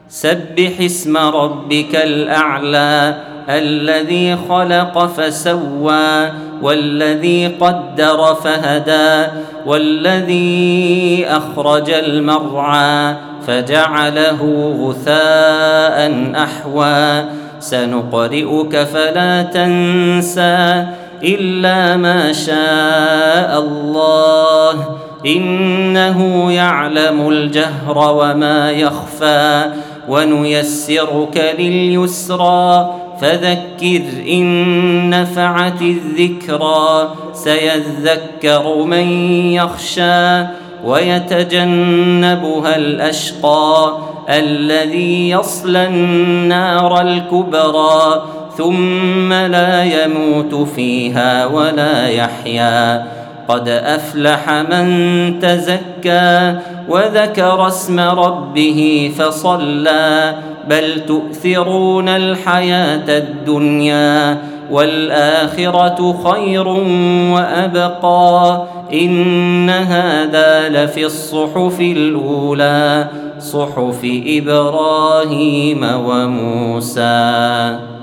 سبح اسم ربك الأعلى الذي خلق فسوى والذي قدر فهدى والذي أخرج المرعى فجعله غثاء أحوى سنقرئك فلا تنسى إلا ما شاء الله إنه يعلم الجهر وما يخفى ونيسرك لليسرى فذكر إن نفعت الذكرى سيذكر من يخشى ويتجنبها الأشقى الذي يصلى النار الكبرى ثم لا يموت فيها ولا يحيا قد أفلح من تزكى وذكر اسم ربه فصلى بل تؤثرون الحياة الدنيا والآخرة خير وأبقى إن هذا لفي الصحف الأولى صحف إبراهيم وموسى.